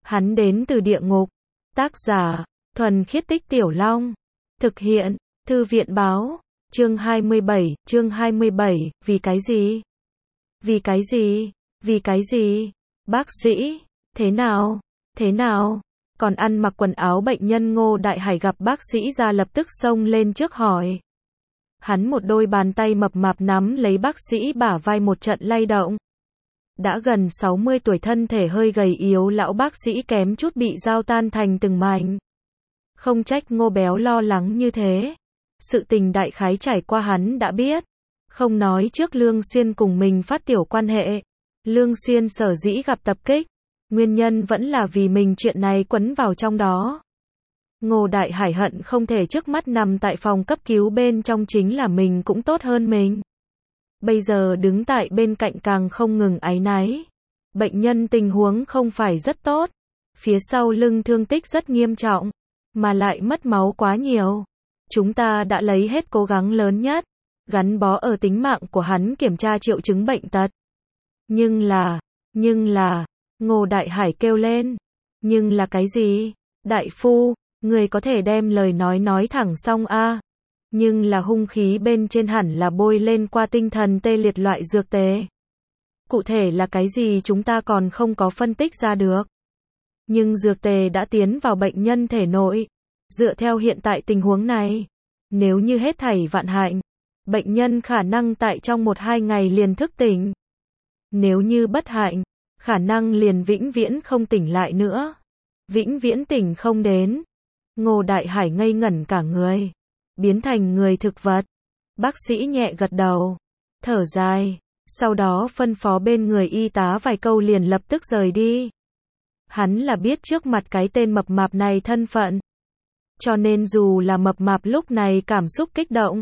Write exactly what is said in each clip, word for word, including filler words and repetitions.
Hắn đến từ địa ngục. Tác giả, Thuần Khiết Tích Tiểu Long. Thực hiện, Thư viện báo. Chương hai mươi bảy, chương hai mươi bảy, vì cái gì? Vì cái gì? Vì cái gì? Bác sĩ, thế nào? Thế nào? Còn ăn mặc quần áo bệnh nhân Ngô Đại Hải gặp bác sĩ ra lập tức xông lên trước hỏi. Hắn một đôi bàn tay mập mạp nắm lấy bác sĩ bả vai một trận lay động. Đã gần sáu mươi tuổi thân thể hơi gầy yếu lão bác sĩ kém chút bị dao tan thành từng mảnh. Không trách Ngô Béo lo lắng như thế. Sự tình đại khái trải qua hắn đã biết. Không nói trước Lương Xuyên cùng mình phát tiểu quan hệ. Lương Xuyên sở dĩ gặp tập kích. Nguyên nhân vẫn là vì mình chuyện này quấn vào trong đó. Ngô Đại Hải hận không thể trước mắt nằm tại phòng cấp cứu bên trong chính là mình cũng tốt hơn mình. Bây giờ đứng tại bên cạnh càng không ngừng áy náy. Bệnh nhân tình huống không phải rất tốt. Phía sau lưng thương tích rất nghiêm trọng. Mà lại mất máu quá nhiều. Chúng ta đã lấy hết cố gắng lớn nhất. Gắn bó ở tính mạng của hắn kiểm tra triệu chứng bệnh tật. Nhưng là, nhưng là, Ngô Đại Hải kêu lên. Nhưng là cái gì? Đại phu, người có thể đem lời nói nói thẳng xong a. Nhưng là hung khí bên trên hẳn là bôi lên qua tinh thần tê liệt loại dược tề. Cụ thể là cái gì chúng ta còn không có phân tích ra được. Nhưng dược tề đã tiến vào bệnh nhân thể nội. Dựa theo hiện tại tình huống này, nếu như hết thảy vạn hạnh, bệnh nhân khả năng tại trong một hai ngày liền thức tỉnh. Nếu như bất hạnh, khả năng liền vĩnh viễn không tỉnh lại nữa. Vĩnh viễn tỉnh không đến. Ngô Đại Hải ngây ngẩn cả người. Biến thành người thực vật. Bác sĩ nhẹ gật đầu. Thở dài. Sau đó phân phó bên người y tá vài câu liền lập tức rời đi. Hắn là biết trước mặt cái tên mập mạp này thân phận. Cho nên dù là mập mạp lúc này cảm xúc kích động.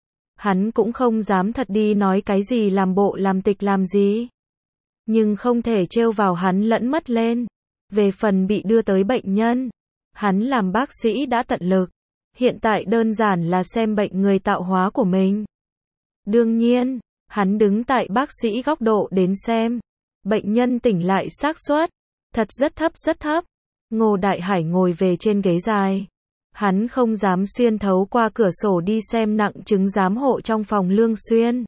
Hắn cũng không dám thật đi nói cái gì làm bộ làm tịch làm gì. Nhưng không thể trêu vào hắn lẫn mất lên. Về phần bị đưa tới bệnh nhân. Hắn làm bác sĩ đã tận lực. Hiện tại đơn giản là xem bệnh người tạo hóa của mình. Đương nhiên, hắn đứng tại bác sĩ góc độ đến xem. Bệnh nhân tỉnh lại xác suất. Thật rất thấp rất thấp. Ngô Đại Hải ngồi về trên ghế dài. Hắn không dám xuyên thấu qua cửa sổ đi xem nặng chứng giám hộ trong phòng Lương Xuyên.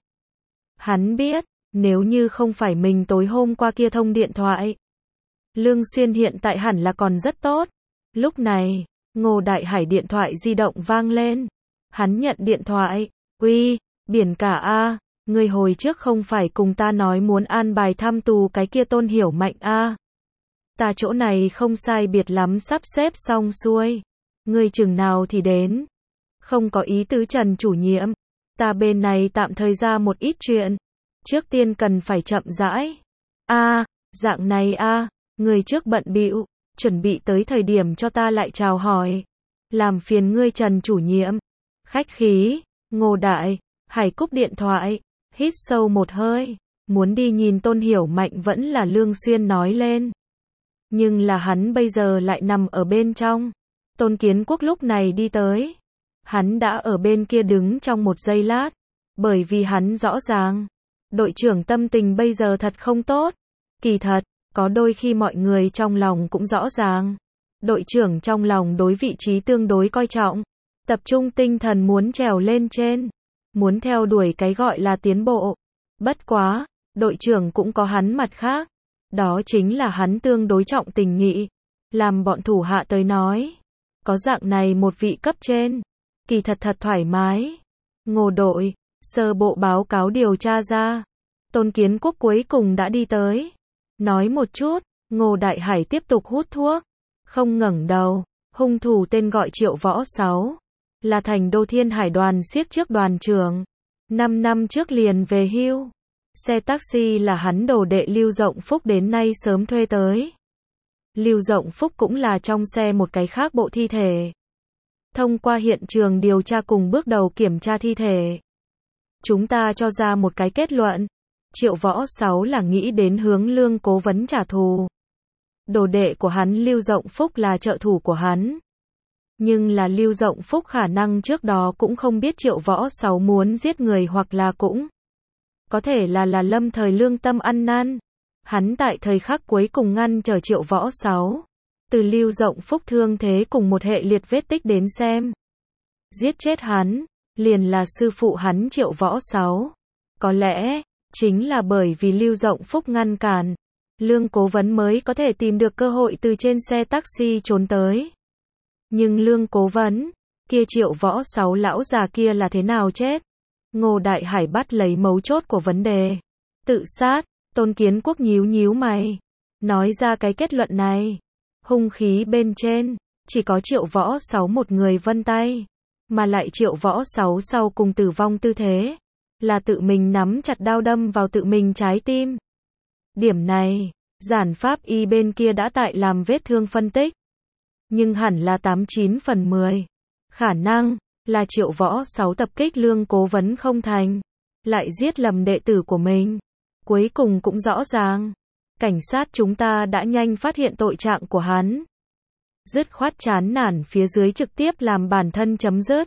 Hắn biết, nếu như không phải mình tối hôm qua kia thông điện thoại. Lương Xuyên hiện tại hẳn là còn rất tốt. Lúc này, Ngô Đại Hải điện thoại di động vang lên. Hắn nhận điện thoại. Uy, biển cả a, người hồi trước không phải cùng ta nói muốn an bài thăm tù cái kia Tôn Hiểu Mạnh a. Ta chỗ này không sai biệt lắm sắp xếp xong xuôi. Ngươi chừng nào thì đến. Không có ý tứ Trần chủ nhiệm. Ta bên này tạm thời ra một ít chuyện. Trước tiên cần phải chậm rãi. A, dạng này a, người trước bận bịu, chuẩn bị tới thời điểm cho ta lại chào hỏi. Làm phiền ngươi Trần chủ nhiệm. Khách khí, Ngô Đại Hải cúp điện thoại, hít sâu một hơi, muốn đi nhìn Tôn Hiểu Mạnh vẫn là Lương Xuyên nói lên. Nhưng là hắn bây giờ lại nằm ở bên trong. Tôn Kiến Quốc lúc này đi tới. Hắn đã ở bên kia đứng trong một giây lát. Bởi vì hắn rõ ràng. Đội trưởng tâm tình bây giờ thật không tốt. Kỳ thật, có đôi khi mọi người trong lòng cũng rõ ràng. Đội trưởng trong lòng đối vị trí tương đối coi trọng. Tập trung tinh thần muốn trèo lên trên. Muốn theo đuổi cái gọi là tiến bộ. Bất quá, đội trưởng cũng có hắn mặt khác. Đó chính là hắn tương đối trọng tình nghị. Làm bọn thủ hạ tới nói. Có dạng này một vị cấp trên. Kỳ thật thật thoải mái. Ngô đội, sơ bộ báo cáo điều tra ra. Tôn Kiến Quốc cuối cùng đã đi tới. Nói một chút, Ngô Đại Hải tiếp tục hút thuốc. Không ngẩng đầu, hung thủ tên gọi Triệu Võ Sáu. Là thành đô Thiên Hải đoàn siếc trước đoàn trưởng. Năm năm trước liền về hưu. Xe taxi là hắn đồ đệ Lưu Rộng Phúc đến nay sớm thuê tới. Lưu Rộng Phúc cũng là trong xe một cái khác bộ thi thể. Thông qua hiện trường điều tra cùng bước đầu kiểm tra thi thể. Chúng ta cho ra một cái kết luận. Triệu Võ Sáu là nghĩ đến hướng Lương cố vấn trả thù. Đồ đệ của hắn Lưu Rộng Phúc là trợ thủ của hắn. Nhưng là Lưu Rộng Phúc khả năng trước đó cũng không biết Triệu Võ Sáu muốn giết người hoặc là cũng. Có thể là là lâm thời lương tâm ăn năn. Hắn tại thời khắc cuối cùng ngăn trở Triệu Võ Sáu. từ Lưu Rộng Phúc thương thế cùng một hệ liệt vết tích đến xem. Giết chết hắn, liền là sư phụ hắn Triệu Võ Sáu. Có lẽ, chính là bởi vì Lưu Rộng Phúc ngăn cản, Lương Cố Vấn mới có thể tìm được cơ hội từ trên xe taxi trốn tới. Nhưng Lương Cố Vấn, kia Triệu Võ Sáu lão già kia là thế nào chết? Ngô Đại Hải bắt lấy mấu chốt của vấn đề. Tự sát, Tôn Kiến Quốc nhíu nhíu mày. Nói ra cái kết luận này. Hung khí bên trên, chỉ có Triệu Võ Sáu một người vân tay. Mà lại Triệu Võ Sáu sau cùng tử vong tư thế. Là tự mình nắm chặt đao đâm vào tự mình trái tim. Điểm này, giản pháp y bên kia đã tại làm vết thương phân tích. Nhưng hẳn là tám chín phần mười. Khả năng, là Triệu Võ Sáu tập kích Lương Cố Vấn không thành. Lại giết lầm đệ tử của mình. Cuối cùng cũng rõ ràng. Cảnh sát chúng ta đã nhanh phát hiện tội trạng của hắn. Dứt khoát chán nản phía dưới trực tiếp làm bản thân chấm dứt.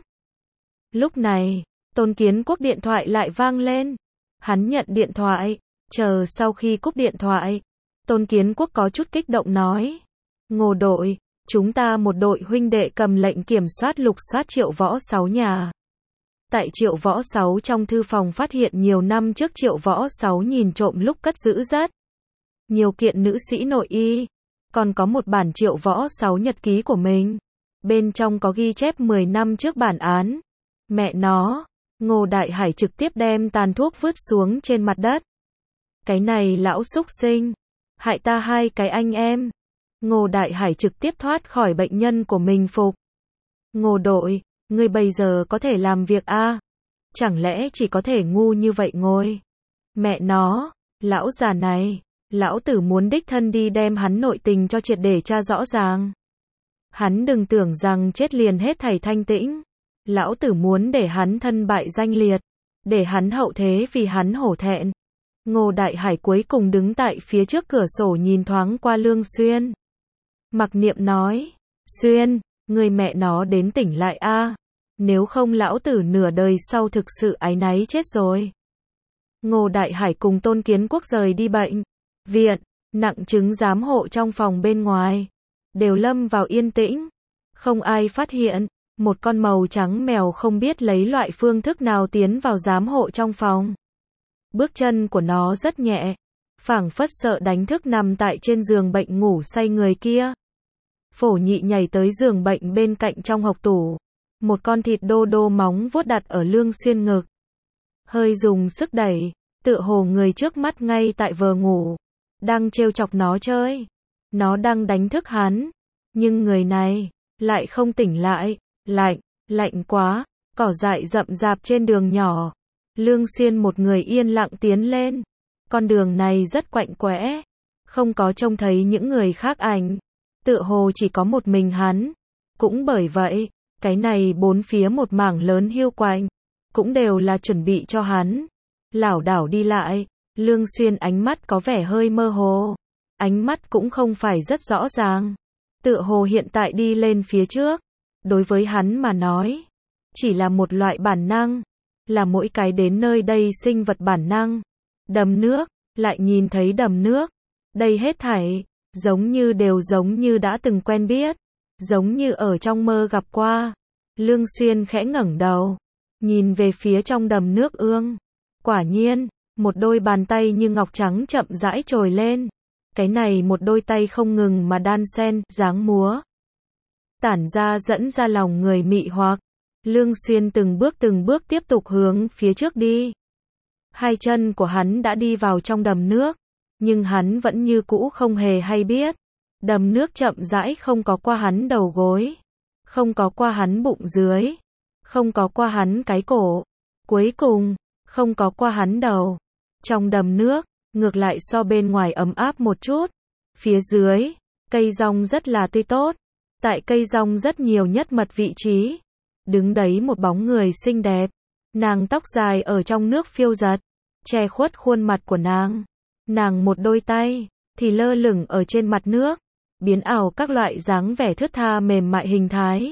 Lúc này, Tôn Kiến Quốc điện thoại lại vang lên. Hắn nhận điện thoại, chờ sau khi cúp điện thoại. Tôn Kiến Quốc có chút kích động nói. Ngô đội, chúng ta một đội huynh đệ cầm lệnh kiểm soát lục soát Triệu Võ Sáu nhà. Tại Triệu Võ Sáu trong thư phòng phát hiện nhiều năm trước Triệu Võ Sáu nhìn trộm lúc cất giữ rất nhiều kiện nữ sĩ nội y. Còn có một bản Triệu Võ Sáu nhật ký của mình. Bên trong có ghi chép mười năm trước bản án. Mẹ nó, Ngô Đại Hải trực tiếp đem tàn thuốc vứt xuống trên mặt đất. Cái này lão xúc sinh, hại ta hai cái anh em. Ngô Đại Hải trực tiếp thoát khỏi bệnh nhân của mình phục. Ngô đội, ngươi bây giờ có thể làm việc a? À? Chẳng lẽ chỉ có thể ngu như vậy ngồi? Mẹ nó, lão già này, lão tử muốn đích thân đi đem hắn nội tình cho triệt để tra rõ ràng. Hắn đừng tưởng rằng chết liền hết thảy thanh tĩnh. Lão tử muốn để hắn thân bại danh liệt, để hắn hậu thế vì hắn hổ thẹn. Ngô Đại Hải cuối cùng đứng tại phía trước cửa sổ nhìn thoáng qua Lương Xuyên. Mặc Niệm nói, Xuyên, người mẹ nó đến tỉnh lại a, nếu không lão tử nửa đời sau thực sự áy náy chết rồi. Ngô Đại Hải cùng Tôn Kiến Quốc rời đi bệnh viện, nặng chứng giám hộ trong phòng bên ngoài, đều lâm vào yên tĩnh, không ai phát hiện. Một con màu trắng mèo không biết lấy loại phương thức nào tiến vào giám hộ trong phòng. Bước chân của nó rất nhẹ, phảng phất sợ đánh thức nằm tại trên giường bệnh ngủ say người kia. Phổ Nhị nhảy tới giường bệnh bên cạnh trong hộc tủ. Một con thịt đô đô móng vuốt đặt ở Lương Xuyên ngực. Hơi dùng sức đẩy, tựa hồ người trước mắt ngay tại vờ ngủ. Đang trêu chọc nó chơi. Nó đang đánh thức hắn. Nhưng người này, lại không tỉnh lại. Lạnh, lạnh quá, cỏ dại rậm rạp trên đường nhỏ. Lương Xuyên một người yên lặng tiến lên. Con đường này rất quạnh quẽ, không có trông thấy những người khác ảnh. Tựa hồ chỉ có một mình hắn. Cũng bởi vậy, cái này bốn phía một mảng lớn hiu quạnh, cũng đều là chuẩn bị cho hắn. Lảo đảo đi lại, Lương Xuyên ánh mắt có vẻ hơi mơ hồ. Ánh mắt cũng không phải rất rõ ràng. Tựa hồ hiện tại đi lên phía trước. Đối với hắn mà nói, chỉ là một loại bản năng, là mỗi cái đến nơi đây sinh vật bản năng. Đầm nước, lại nhìn thấy đầm nước. Đây hết thảy, giống như đều giống như đã từng quen biết, giống như ở trong mơ gặp qua. Lương Xuyên khẽ ngẩng đầu, nhìn về phía trong đầm nước ương. Quả nhiên, một đôi bàn tay như ngọc trắng chậm rãi trồi lên. Cái này một đôi tay không ngừng mà đan sen, dáng múa. Tản ra dẫn ra lòng người mị hoặc. Lương Xuyên từng bước từng bước tiếp tục hướng phía trước đi. Hai chân của hắn đã đi vào trong đầm nước, nhưng hắn vẫn như cũ không hề hay biết. Đầm nước chậm rãi không có qua hắn đầu gối, không có qua hắn bụng dưới, không có qua hắn cái cổ, cuối cùng, không có qua hắn đầu. Trong đầm nước, ngược lại so bên ngoài ấm áp một chút. Phía dưới, cây rong rất là tươi tốt. Tại cây rong rất nhiều nhất mật vị trí. Đứng đấy một bóng người xinh đẹp. Nàng tóc dài ở trong nước phiêu giật, che khuất khuôn mặt của nàng. Nàng một đôi tay, thì lơ lửng ở trên mặt nước, biến ảo các loại dáng vẻ thướt tha mềm mại hình thái.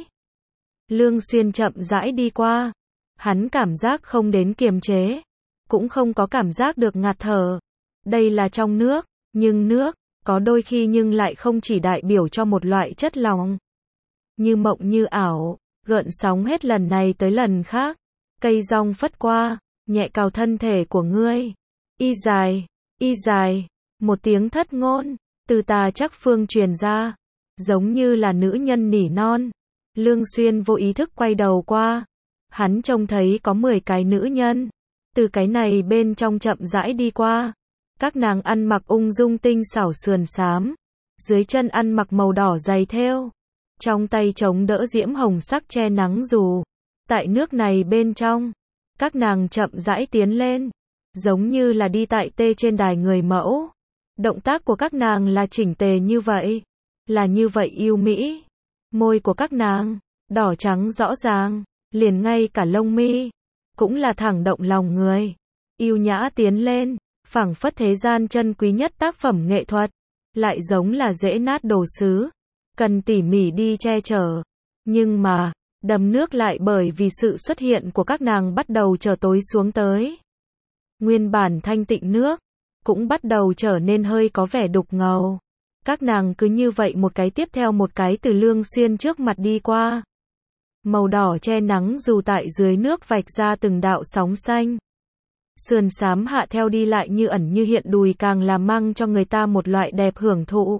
Lương Xuyên chậm rãi đi qua. Hắn cảm giác không đến kiềm chế, cũng không có cảm giác được ngạt thở. Đây là trong nước, nhưng nước, có đôi khi nhưng lại không chỉ đại biểu cho một loại chất lỏng. Như mộng như ảo, gợn sóng hết lần này tới lần khác. Cây rong phất qua, nhẹ cào thân thể của ngươi. Y dài, y dài, một tiếng thất ngôn, từ tà chắc phương truyền ra, giống như là nữ nhân nỉ non. Lương Xuyên vô ý thức quay đầu qua, hắn trông thấy có mười cái nữ nhân, từ cái này bên trong chậm rãi đi qua. Các nàng ăn mặc ung dung tinh xảo sườn xám, dưới chân ăn mặc màu đỏ dày thêu, trong tay chống đỡ diễm hồng sắc che nắng dù. Tại nước này bên trong, các nàng chậm rãi tiến lên, giống như là đi tại tê trên đài người mẫu. Động tác của các nàng là chỉnh tề như vậy, là như vậy yêu mỹ. Môi của các nàng, đỏ trắng rõ ràng, liền ngay cả lông mi, cũng là thẳng động lòng người. Yêu nhã tiến lên, phảng phất thế gian chân quý nhất tác phẩm nghệ thuật, lại giống là dễ nát đồ sứ, cần tỉ mỉ đi che chở. Nhưng mà, đầm nước lại bởi vì sự xuất hiện của các nàng bắt đầu trở tối xuống tới. Nguyên bản thanh tịnh nước, cũng bắt đầu trở nên hơi có vẻ đục ngầu. Các nàng cứ như vậy một cái tiếp theo một cái từ Lương Xuyên trước mặt đi qua. Màu đỏ che nắng dù tại dưới nước vạch ra từng đạo sóng xanh. Sườn xám hạ theo đi lại như ẩn như hiện, đùi càng làm mang cho người ta một loại đẹp hưởng thụ.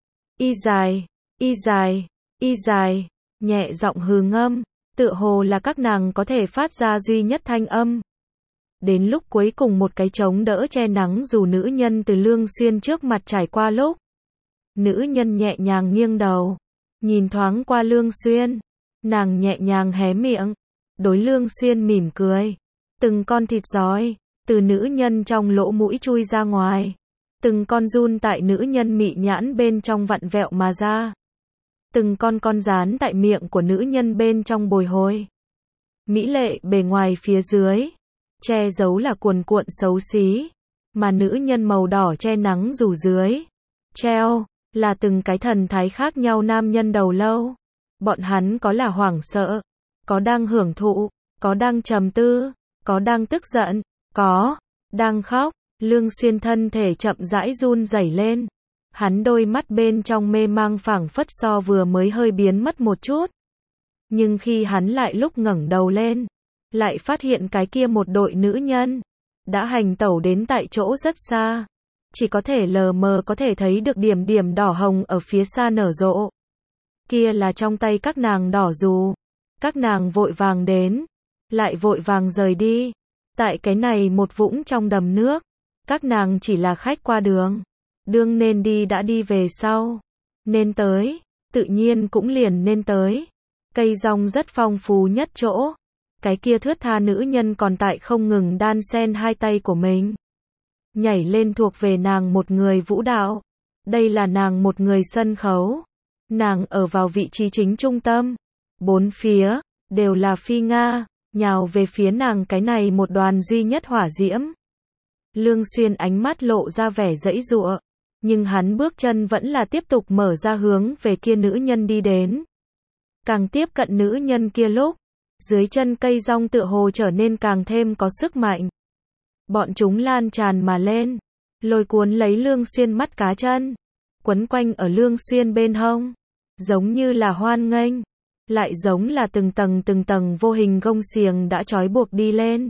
Y dài, y dài, y dài, nhẹ giọng hừ ngâm, tựa hồ là các nàng có thể phát ra duy nhất thanh âm. Đến lúc cuối cùng một cái chống đỡ che nắng dù nữ nhân từ Lương Xuyên trước mặt trải qua lúc. Nữ nhân nhẹ nhàng nghiêng đầu, nhìn thoáng qua Lương Xuyên, nàng nhẹ nhàng hé miệng, đối Lương Xuyên mỉm cười. Từng con thịt giói từ nữ nhân trong lỗ mũi chui ra ngoài, từng con giun tại nữ nhân mị nhãn bên trong vặn vẹo mà ra, từng con con rán tại miệng của nữ nhân bên trong bồi hồi. Mỹ lệ bề ngoài phía dưới, che giấu là cuồn cuộn xấu xí, mà nữ nhân màu đỏ che nắng dù dưới, treo, là từng cái thần thái khác nhau nam nhân đầu lâu. Bọn hắn có là hoảng sợ, có đang hưởng thụ, có đang trầm tư, có đang tức giận, có đang khóc. Lương Xuyên thân thể chậm rãi run rẩy lên. Hắn đôi mắt bên trong mê mang phảng phất so vừa mới hơi biến mất một chút. Nhưng khi hắn lại lúc ngẩng đầu lên, lại phát hiện cái kia một đội nữ nhân đã hành tẩu đến tại chỗ rất xa. Chỉ có thể lờ mờ có thể thấy được điểm điểm đỏ hồng ở phía xa nở rộ. Kia là trong tay các nàng đỏ dù. Các nàng vội vàng đến, lại vội vàng rời đi. Tại cái này một vũng trong đầm nước, các nàng chỉ là khách qua đường. Đương nên đi đã đi về sau. Nên tới, tự nhiên cũng liền nên tới. Cây rong rất phong phú nhất chỗ. Cái kia thướt tha nữ nhân còn tại không ngừng đan xen hai tay của mình. Nhảy lên thuộc về nàng một người vũ đạo. Đây là nàng một người sân khấu. Nàng ở vào vị trí chính trung tâm. Bốn phía, đều là phi Nga, nhào về phía nàng cái này một đoàn duy nhất hỏa diễm. Lương Xuyên ánh mắt lộ ra vẻ giãy giụa, nhưng hắn bước chân vẫn là tiếp tục mở ra hướng về kia nữ nhân đi đến. Càng tiếp cận nữ nhân kia lúc, dưới chân cây rong tựa hồ trở nên càng thêm có sức mạnh. Bọn chúng lan tràn mà lên, lôi cuốn lấy Lương Xuyên mắt cá chân, quấn quanh ở Lương Xuyên bên hông, giống như là hoan nghênh, lại giống là từng tầng từng tầng vô hình gông xiềng đã trói buộc đi lên.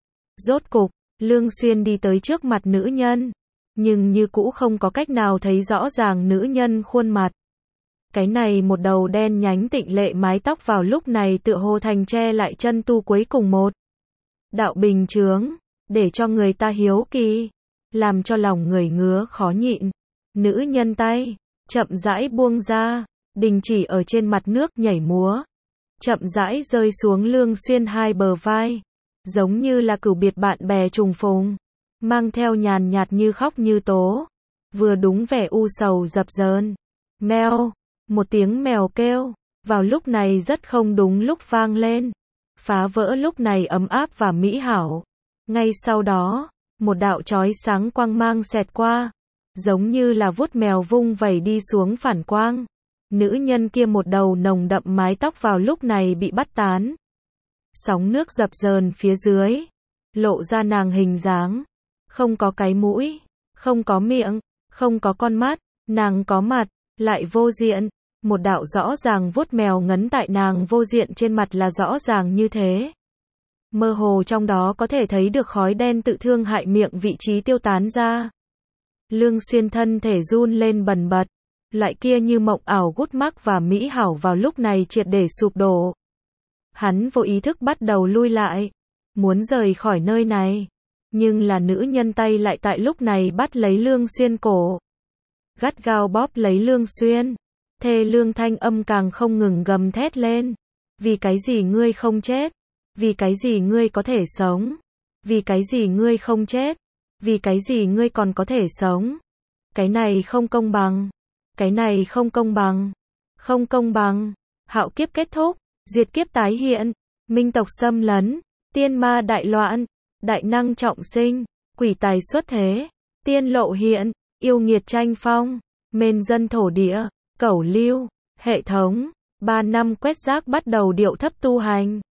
Rốt cục, Lương Xuyên đi tới trước mặt nữ nhân, nhưng như cũ không có cách nào thấy rõ ràng nữ nhân khuôn mặt. Cái này một đầu đen nhánh tịnh lệ mái tóc vào lúc này tựa hồ thành che lại chân tu cuối cùng một đạo bình chướng, để cho người ta hiếu kỳ, làm cho lòng người ngứa khó nhịn. Nữ nhân tay chậm rãi buông ra, đình chỉ ở trên mặt nước nhảy múa, chậm rãi rơi xuống Lương Xuyên hai bờ vai, giống như là cửu biệt bạn bè trùng phùng, mang theo nhàn nhạt như khóc như tố, vừa đúng vẻ u sầu dập dờn. Mèo, một tiếng mèo kêu, vào lúc này rất không đúng lúc vang lên, phá vỡ lúc này ấm áp và mỹ hảo. Ngay sau đó, một đạo chói sáng quang mang xẹt qua, giống như là vuốt mèo vung vẩy đi xuống phản quang. Nữ nhân kia một đầu nồng đậm mái tóc vào lúc này bị bắt tán. Sóng nước dập dờn phía dưới, lộ ra nàng hình dáng, không có cái mũi, không có miệng, không có con mắt, Nàng có mặt, lại vô diện. Một đạo rõ ràng vuốt mèo ngấn tại nàng vô diện trên mặt là rõ ràng như thế. Mơ hồ trong đó có thể thấy được khói đen tự thương hại miệng vị trí tiêu tán ra. Lương Xuyên thân thể run lên bần bật. Loại kia như mộng ảo gút mắc và mỹ hảo vào lúc này triệt để sụp đổ. Hắn vô ý thức bắt đầu lui lại. Muốn rời khỏi nơi này. Nhưng là nữ nhân tay lại tại lúc này bắt lấy Lương Xuyên cổ. Gắt gao bóp lấy Lương Xuyên. Thê lương thanh âm càng không ngừng gầm thét lên. Vì cái gì ngươi không chết? Vì cái gì ngươi có thể sống? Vì cái gì ngươi không chết? Vì cái gì ngươi còn có thể sống? Cái này không công bằng. Cái này không công bằng. Không công bằng. Hạo kiếp kết thúc. Diệt kiếp tái hiện. Minh tộc xâm lấn. Tiên ma đại loạn. Đại năng trọng sinh. Quỷ tài xuất thế. Tiên lộ hiện. Yêu nghiệt tranh phong. Mên dân thổ địa. Cẩu lưu. Hệ thống. Ba năm quét rác bắt đầu điệu thấp tu hành.